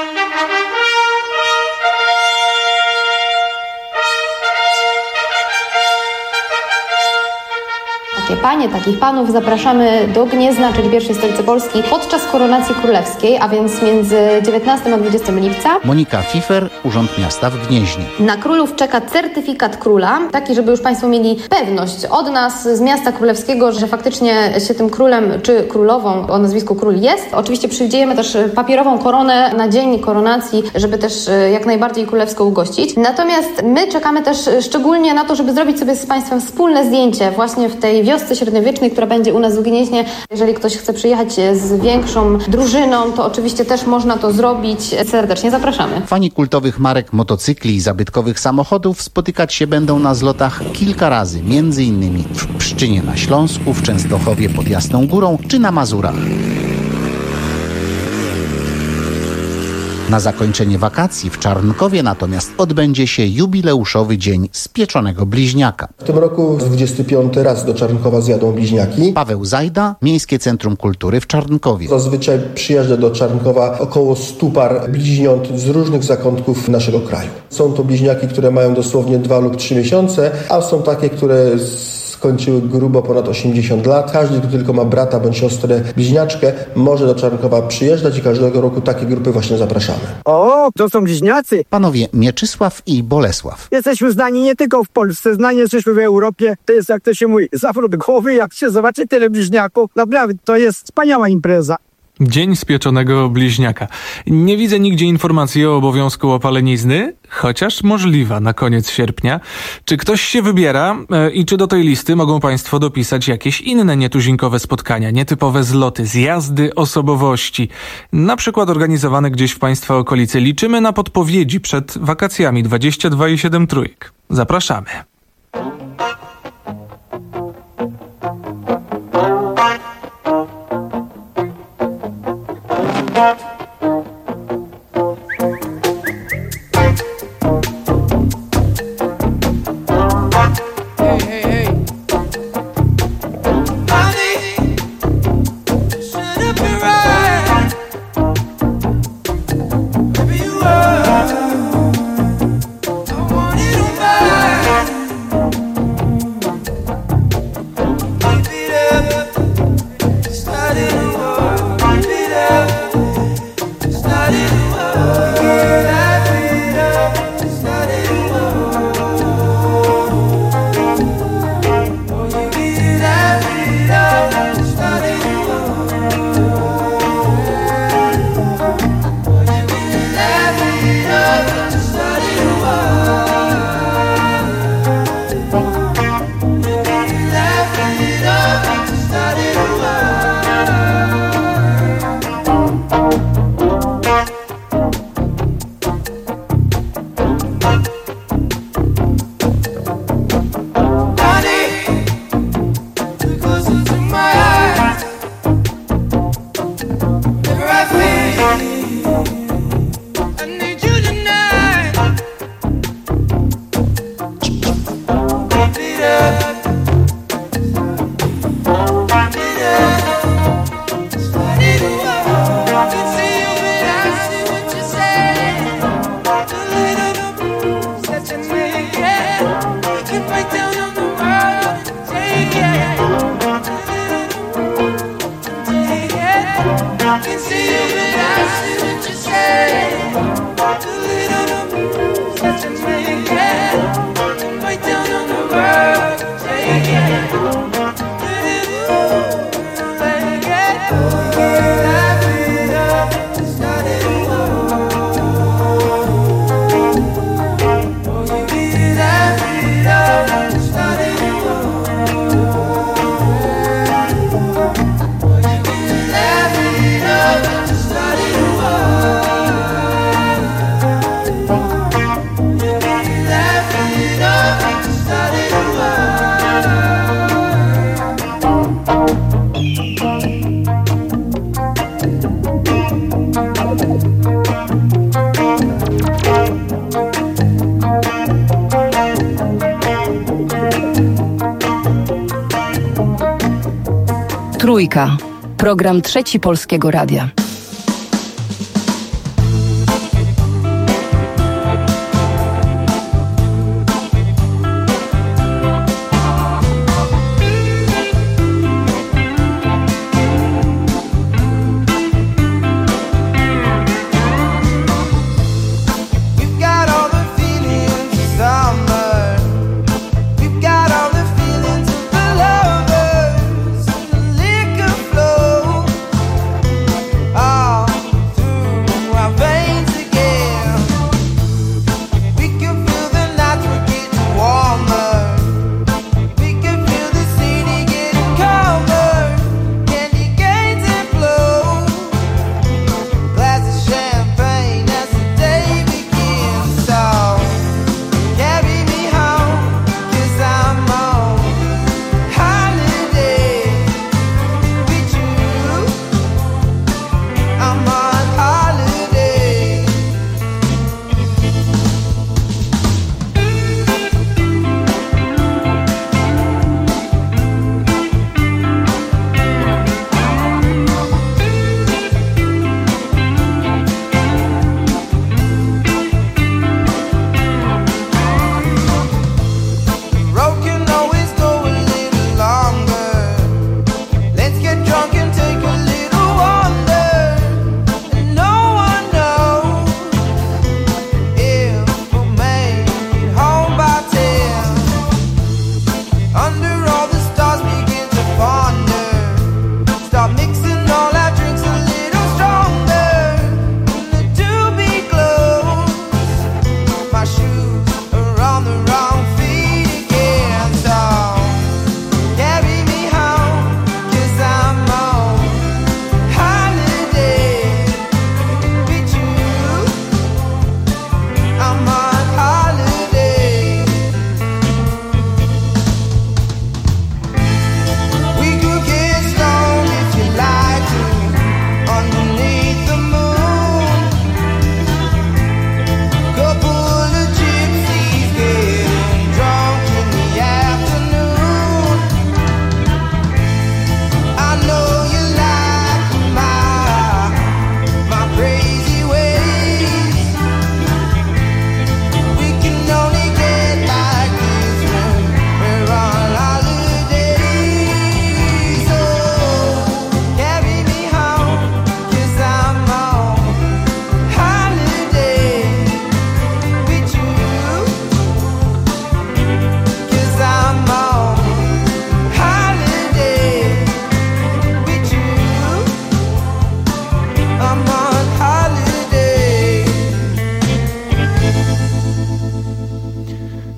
Takie panie, takich panów zapraszamy do Gniezna, czyli pierwszej stolicy Polski, podczas koronacji królewskiej, a więc między dziewiętnastego a dwudziestego lipca. Monika Fifer, Urząd Miasta w Gnieźnie. Na królów czeka certyfikat króla, taki, żeby już Państwo mieli pewność od nas z Miasta Królewskiego, że faktycznie się tym królem czy królową o nazwisku król jest. Oczywiście przywdziejemy też papierową koronę na dzień koronacji, żeby też jak najbardziej królewsko ugościć. Natomiast my czekamy też szczególnie na to, żeby zrobić sobie z Państwem wspólne zdjęcie właśnie w tej wiosce średniowiecznej, która będzie u nas w Gnieźnie. Jeżeli ktoś chce przyjechać z większą drużyną, to oczywiście też można to zrobić. Serdecznie zapraszamy. Fani kultowych marek motocykli i zabytkowych samochodów spotykać się będą na zlotach kilka razy, między innymi w Pszczynie na Śląsku, w Częstochowie pod Jasną Górą czy na Mazurach. Na zakończenie wakacji w Czarnkowie natomiast odbędzie się jubileuszowy Dzień Spieczonego Bliźniaka. W tym roku dwudziesty piąty raz do Czarnkowa zjadą bliźniaki. Paweł Zajda, Miejskie Centrum Kultury w Czarnkowie. Zazwyczaj przyjeżdża do Czarnkowa około stu par bliźniąt z różnych zakątków naszego kraju. Są to bliźniaki, które mają dosłownie dwa lub trzy miesiące, a są takie, które skończyły grubo ponad osiemdziesiąt lat. Każdy, kto tylko ma brata bądź siostrę bliźniaczkę, może do Czarnkowa przyjeżdżać i każdego roku takie grupy właśnie zapraszamy. O, to są bliźniacy. Panowie Mieczysław i Bolesław. Jesteśmy znani nie tylko w Polsce, znani jesteśmy w Europie. To jest, jak to się mówi, zawrót głowy, jak się zobaczy tyle bliźniaków. Naprawdę, to jest wspaniała impreza. Dzień Spieczonego Bliźniaka. Nie widzę nigdzie informacji o obowiązku opalenizny, chociaż możliwa na koniec sierpnia. Czy ktoś się wybiera e, i czy do tej listy mogą Państwo dopisać jakieś inne nietuzinkowe spotkania, nietypowe zloty, zjazdy osobowości, na przykład organizowane gdzieś w Państwa okolicy. Liczymy na podpowiedzi przed wakacjami dwadzieścia dwa i siedem trójek. Zapraszamy. Trójka. Program Trzeci Polskiego Radia. I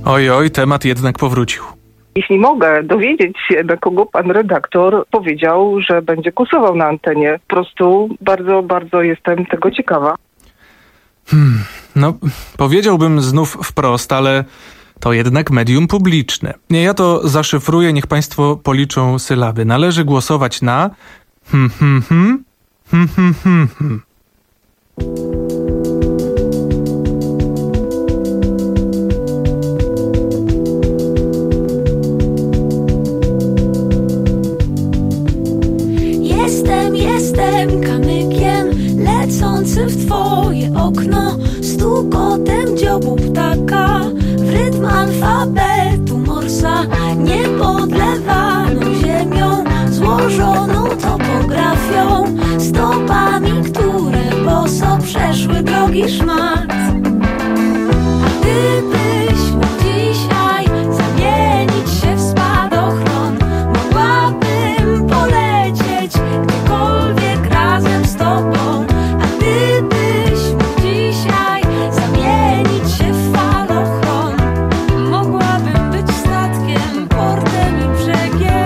Oj, oj, temat jednak powrócił. Jeśli mogę dowiedzieć się, na kogo pan redaktor powiedział, że będzie głosował na antenie. Po prostu bardzo, bardzo jestem tego ciekawa. Hmm, no, powiedziałbym znów wprost, ale to jednak medium publiczne. Nie, ja to zaszyfruję, niech państwo policzą sylaby. Należy głosować na... Hmm, hmm, hmm, hmm, hmm, hmm, hmm. Jestem, jestem kamykiem lecącym w twoje okno, stukotem dziobu ptaka, w rytm alfabetu Morsa, niepodlewaną ziemią, złożoną topografią, stopami, które boso przeszły drogi szmat. A gdybyś mógł dzisiaj zamienić się w spadochron, mogłabym polecieć gdziekolwiek razem z tobą. A gdybyś mógł dzisiaj zamienić się w falochron, mogłabym być statkiem, portem i brzegiem.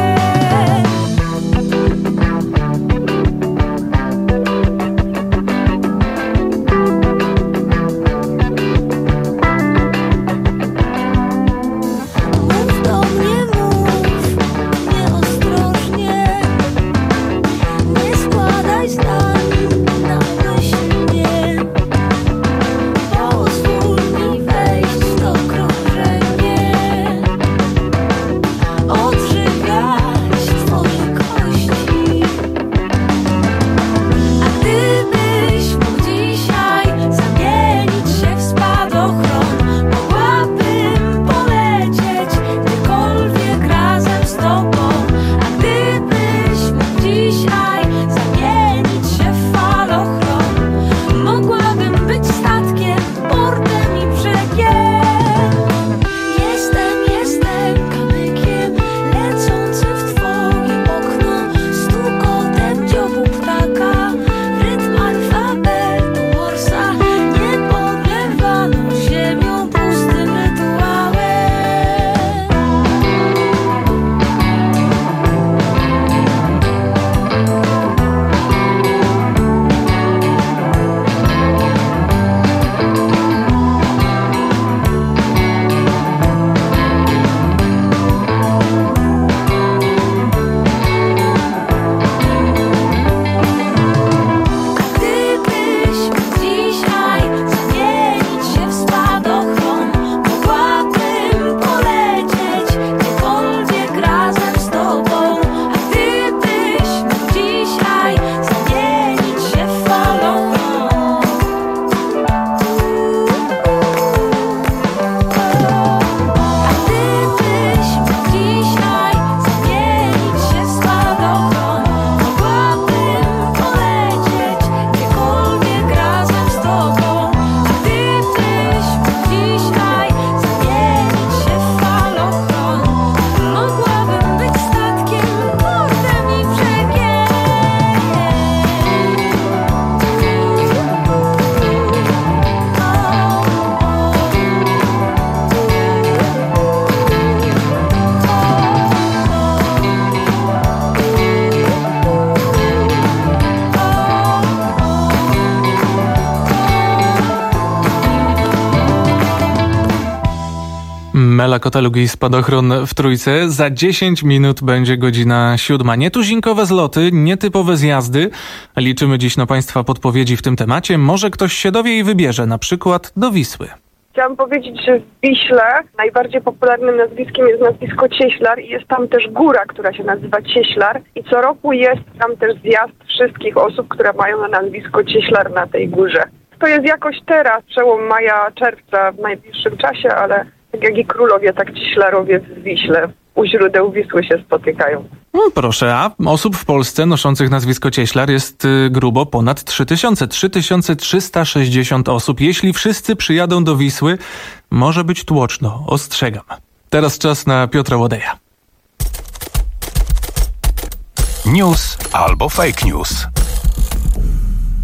Mów do mnie, mów nieostrożnie, nie składaj zdań na myśl mnie. Pozwól mi wejść w to krążenie, odżywiać twoje kości. A gdybyś mógł dzisiaj zamienić się w spadochron, mogłabym polecieć gdziekolwiek razem z tobą. A gdybyś mógł dzisiaj zamienić się w falochron, mogłabym być statkiem, portem i brzegiem. Jestem, jestem kamykiem lecącym w twoje okno, stukotem dziobu ptaka, w rytm alfabetu Morsa, niepodlewaną ziemią, pustym rytuałem. Gdybyś mógł dzisiaj zamienić się w spadochron, mogłabym polecieć gdziekolwiek razem z tobą. A gdybyś mógł dzisiaj zamienić się w falochron, a gdybyś mógł dzisiaj zamienić się w spadochron, mogłabym polecieć gdziekolwiek razem z tobą. A gdybyś mógł dzisiaj zamienić się w falochron, mogłabym być statkiem, portem i brzegiem. Mela Kotelug i Spadochron w Trójce. Za dziesięć minut będzie godzina siódma. Nietuzinkowe zloty, nietypowe zjazdy. Liczymy dziś na państwa podpowiedzi w tym temacie. Może ktoś się dowie i wybierze, na przykład do Wisły. Chciałam powiedzieć, że w Wiśle najbardziej popularnym nazwiskiem jest nazwisko Cieślar i jest tam też góra, która się nazywa Cieślar i co roku jest tam też zjazd wszystkich osób, które mają na nazwisko Cieślar na tej górze. To jest jakoś teraz, przełom maja, czerwca w najbliższym czasie, ale tak jak i królowie, tak Cieślarowie w Wiśle u źródeł Wisły się spotykają. No, proszę, a osób w Polsce noszących nazwisko Cieślar jest y, grubo ponad trzy tysiące. trzy tysiące trzysta sześćdziesiąt osób. Jeśli wszyscy przyjadą do Wisły, może być tłoczno. Ostrzegam. Teraz czas na Piotra Łodeja. News albo fake news.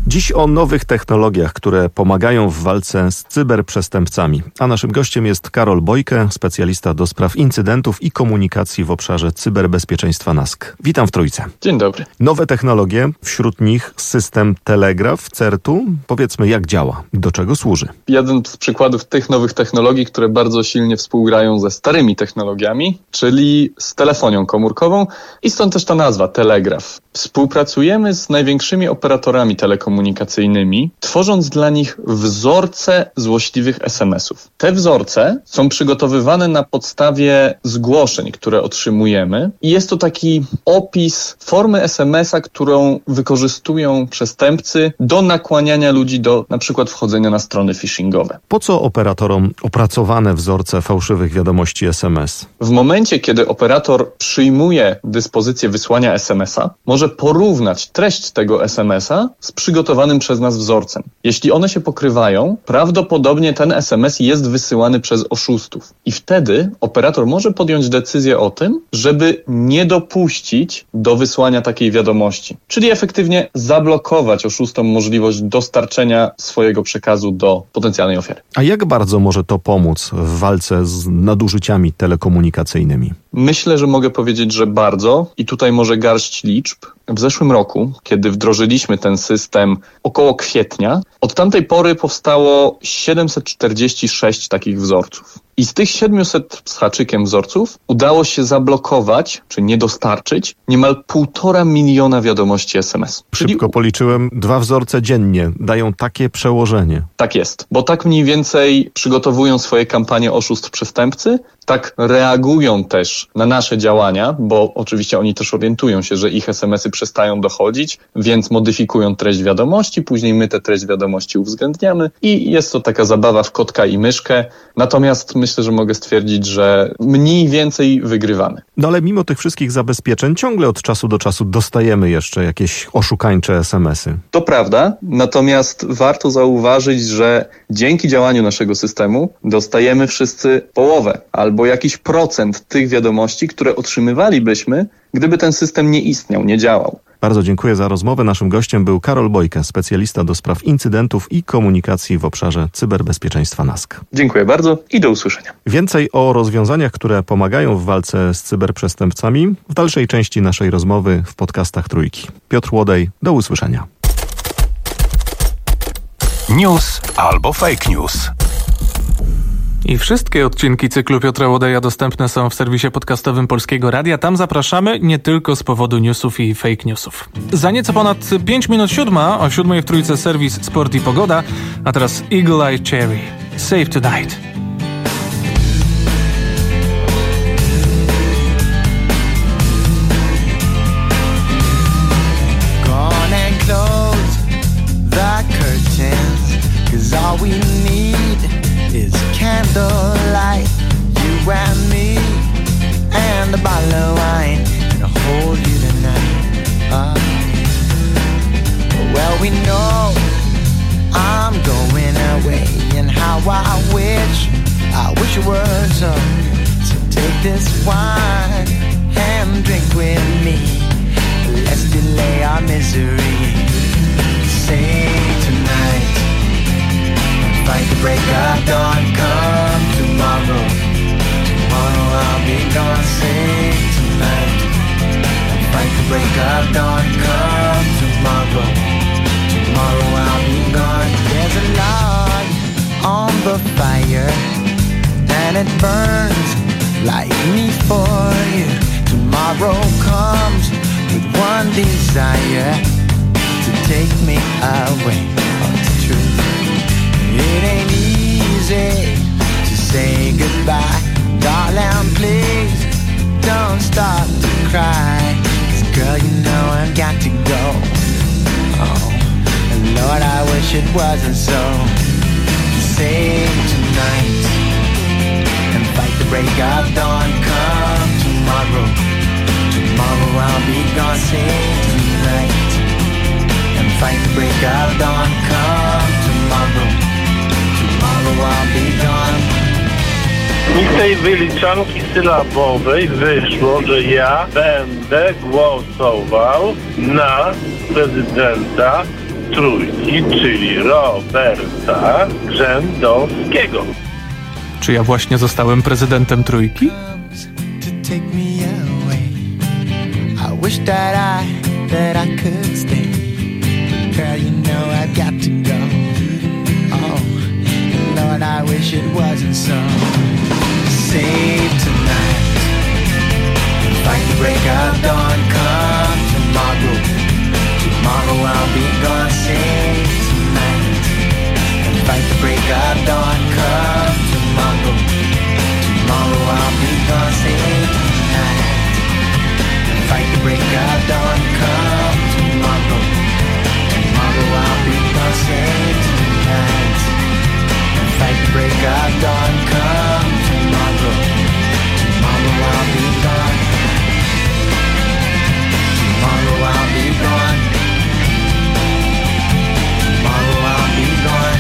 Dziś o nowych technologiach, które pomagają w walce z cyberprzestępcami. A naszym gościem jest Karol Bojke, specjalista do spraw incydentów i komunikacji w obszarze cyberbezpieczeństwa N A S K. Witam w Trójce. Dzień dobry. Nowe technologie, wśród nich system Telegraf certu. Powiedzmy, jak działa, do czego służy. Jeden z przykładów tych nowych technologii, które bardzo silnie współgrają ze starymi technologiami, czyli z telefonią komórkową i stąd też ta nazwa, Telegraf. Współpracujemy z największymi operatorami telekomunikacyjnymi, tworząc dla nich wzorce złośliwych es em esów. Te wzorce są przygotowywane na podstawie zgłoszeń, które otrzymujemy i jest to taki opis formy es em esa, którą wykorzystują przestępcy do nakłaniania ludzi do na przykład wchodzenia na strony phishingowe. Po co operatorom opracowane wzorce fałszywych wiadomości es em es? W momencie, kiedy operator przyjmuje dyspozycję wysłania es em esa, może porównać treść tego es em esa z przygotowanym przez nas wzorcem. Jeśli one się pokrywają, prawdopodobnie ten es em es jest wysyłany przez oszustów. I wtedy operator może podjąć decyzję o tym, żeby nie dopuścić do wysłania takiej wiadomości. Czyli efektywnie zablokować oszustom możliwość dostarczenia swojego przekazu do potencjalnej ofiary. A jak bardzo może to pomóc w walce z nadużyciami telekomunikacyjnymi? Myślę, że mogę powiedzieć, że bardzo. I tutaj może garść liczb. W zeszłym roku, kiedy wdrożyliśmy ten system około kwietnia, od tamtej pory powstało siedemset czterdzieści sześć takich wzorców. I z tych siedmiuset z haczykiem wzorców udało się zablokować, czy nie dostarczyć, niemal półtora miliona wiadomości es em es. Szybko Czyli... policzyłem, dwa wzorce dziennie dają takie przełożenie. Tak jest, bo tak mniej więcej przygotowują swoje kampanie oszustw przestępcy, tak reagują też na nasze działania, bo oczywiście oni też orientują się, że ich es em esy przestają dochodzić, więc modyfikują treść wiadomości, później my tę treść wiadomości uwzględniamy i jest to taka zabawa w kotka i myszkę. Natomiast myślę, że mogę stwierdzić, że mniej więcej wygrywamy. No ale mimo tych wszystkich zabezpieczeń ciągle od czasu do czasu dostajemy jeszcze jakieś oszukańcze es em esy. To prawda, natomiast warto zauważyć, że dzięki działaniu naszego systemu dostajemy wszyscy połowę albo jakiś procent tych wiadomości, które otrzymywalibyśmy, gdyby ten system nie istniał, nie działał. Bardzo dziękuję za rozmowę. Naszym gościem był Karol Bojke, specjalista do spraw incydentów i komunikacji w obszarze cyberbezpieczeństwa N A S K. Dziękuję bardzo i do usłyszenia. Więcej o rozwiązaniach, które pomagają w walce z cyberprzestępcami w dalszej części naszej rozmowy w podcastach Trójki. Piotr Łodej, do usłyszenia. News albo fake news. I wszystkie odcinki cyklu Piotra Łodeja dostępne są w serwisie podcastowym Polskiego Radia. Tam zapraszamy nie tylko z powodu newsów i fake newsów. Za nieco ponad pięć minut siódma, o siódmej w Trójce serwis Sport i Pogoda, a teraz Eagle Eye Cherry. Save Tonight. Gone and close the curtains, 'cause all we need is candlelight, you and me, and a bottle of wine, and I'll hold you tonight. Uh, well, we know I'm going away, and how I wish, I wish it were so. So take this wine and drink with me. Let's delay our misery. Say tonight, fight the break of dawn, come tomorrow. Tomorrow I'll be gone, sing tonight. Fight the break of dawn, come tomorrow. Tomorrow I'll be gone. There's a log on the fire, and it burns like me for you. Tomorrow comes with one desire, to take me away. Oh, it's true. It ain't easy to say goodbye. Darling, please don't stop to cry. 'Cause girl, you know I've got to go. Oh, and Lord, I wish it wasn't so. Save tonight and fight the break of dawn. Come tomorrow. Tomorrow I'll be gone. Save tonight and fight the break of dawn. Come tomorrow. Tomorrow I'll be gone. I z tej wyliczanki sylabowej wyszło, że ja będę głosował na prezydenta trójki, czyli Roberta Grzędowskiego. Czy ja właśnie zostałem prezydentem trójki? Take me away. I wish that I, that I could stay. Girl, you know I've got to go. Oh, Lord, I wish it wasn't so. Save tonight. Fight the break of dawn, come tomorrow. Tomorrow I'll be gone. Save tonight. Fight the break of dawn, come tomorrow. Tomorrow I'll be gone. Save tonight. Fight the break of dawn, come tomorrow. Tomorrow I'll be gone. Save tonight. Fight the break of dawn, come tomorrow. Tomorrow I'll be gone. Tomorrow I'll be gone. Tomorrow I'll be gone.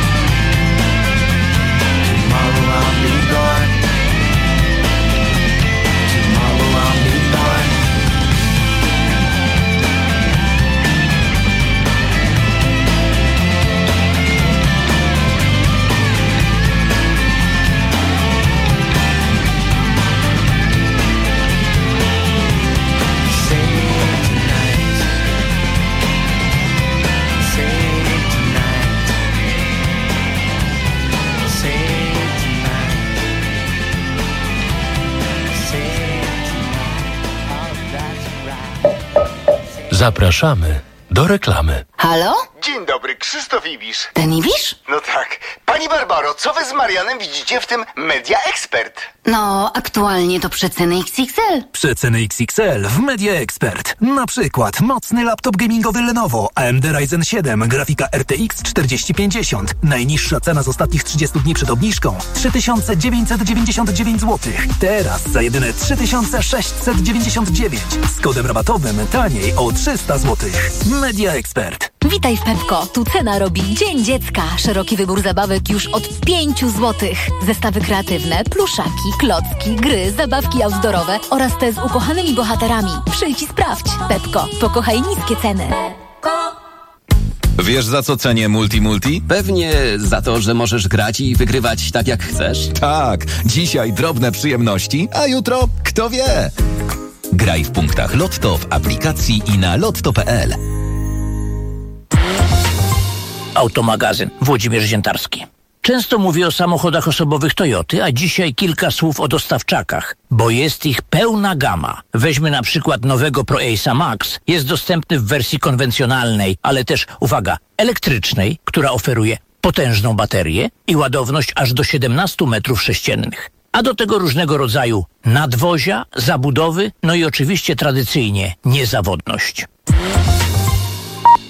Tomorrow I'll be gone. Tomorrow I'll be gone. Zapraszamy do reklamy. Halo? Dzień dobry, Krzysztof Ibisz. Ten Ibisz? No tak. Pani Barbaro, co wy z Marianem widzicie w tym Media Expert? No, aktualnie to przeceny X X L. Przeceny X X L w Media Expert. Na przykład mocny laptop gamingowy Lenovo A M D Ryzen siedem, grafika R T X czterdzieści pięćdziesiąt. Najniższa cena z ostatnich trzydziestu dni przed obniżką trzy tysiące dziewięćset dziewięćdziesiąt dziewięć złotych. Teraz za jedyne trzy tysiące sześćset dziewięćdziesiąt dziewięć. Z kodem rabatowym taniej o trzysta złotych. Media Expert. Witaj w Pepko. Tu cena robi Dzień Dziecka. Szeroki wybór zabawek już od pięciu złotych. Zestawy kreatywne, pluszaki, klocki, gry, zabawki outdoorowe oraz te z ukochanymi bohaterami. Przyjdź i sprawdź. Pepko. Pokochaj niskie ceny. Wiesz, za co cenię Multi Multi? Pewnie za to, że możesz grać i wygrywać tak jak chcesz. Tak. Dzisiaj drobne przyjemności, a jutro kto wie. Graj w punktach Lotto w aplikacji i na lotto kropka p l. Automagazyn. Włodzimierz Ziętarski. Często mówię o samochodach osobowych Toyoty, a dzisiaj kilka słów o dostawczakach, bo jest ich pełna gama. Weźmy na przykład nowego Pro Ace'a Max. Jest dostępny w wersji konwencjonalnej, ale też, uwaga, elektrycznej, która oferuje potężną baterię i ładowność aż do siedemnastu metrów sześciennych. A do tego różnego rodzaju nadwozia, zabudowy, no i oczywiście tradycyjnie niezawodność.